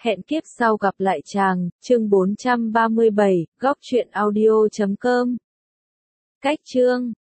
Hẹn kiếp sau gặp lại chàng, chương 437, góc truyện audio.com. Cách chương